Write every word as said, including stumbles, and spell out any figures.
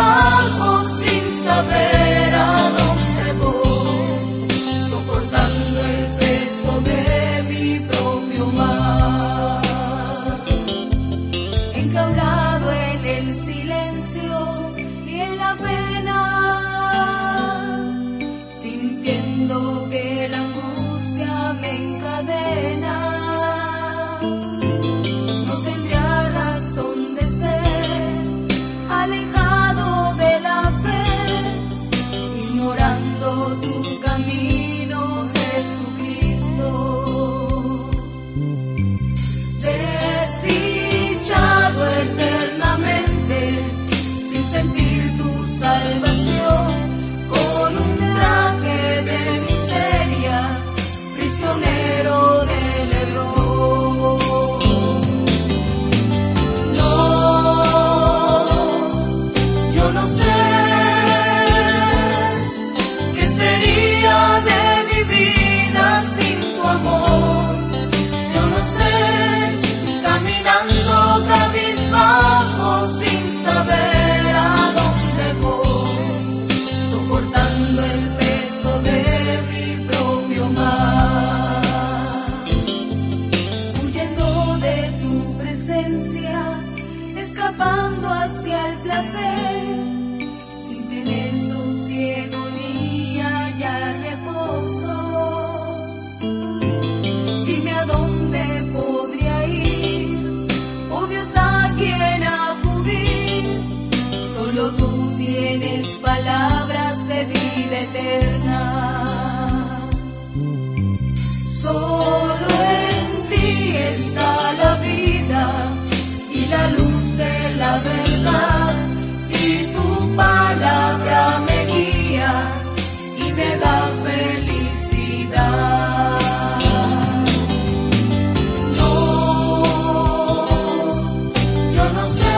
cabizbajo sin saber a dónde voy, soportando el peso de mi propio mal, enjaulado en el silencio y en la pena, sintiendo que la angustia me encadena. No tendría razón de ser, alejado de la fe, ignorando tu camino, Jesucristo. Desdichado eternamente, sin sentir tu salvación, con un traje de miseria, prisionero del error. No, yo no sé qué sería de mi vida sin tu amor. Yo no sé, caminando cabizbajo sin saber a dónde voy, soportando el peso de mi propio mal, huyendo de tu presencia, escapando hacia el placer, sin tener sosiego ni hallar reposo. Dime a dónde podría ir, oh Dios, a quien acudir. Solo tú tienes palabras de vida eterna. Solo en ti está la vida y la luz de la verdad, y tu palabra me guía y me da felicidad. No, yo no sé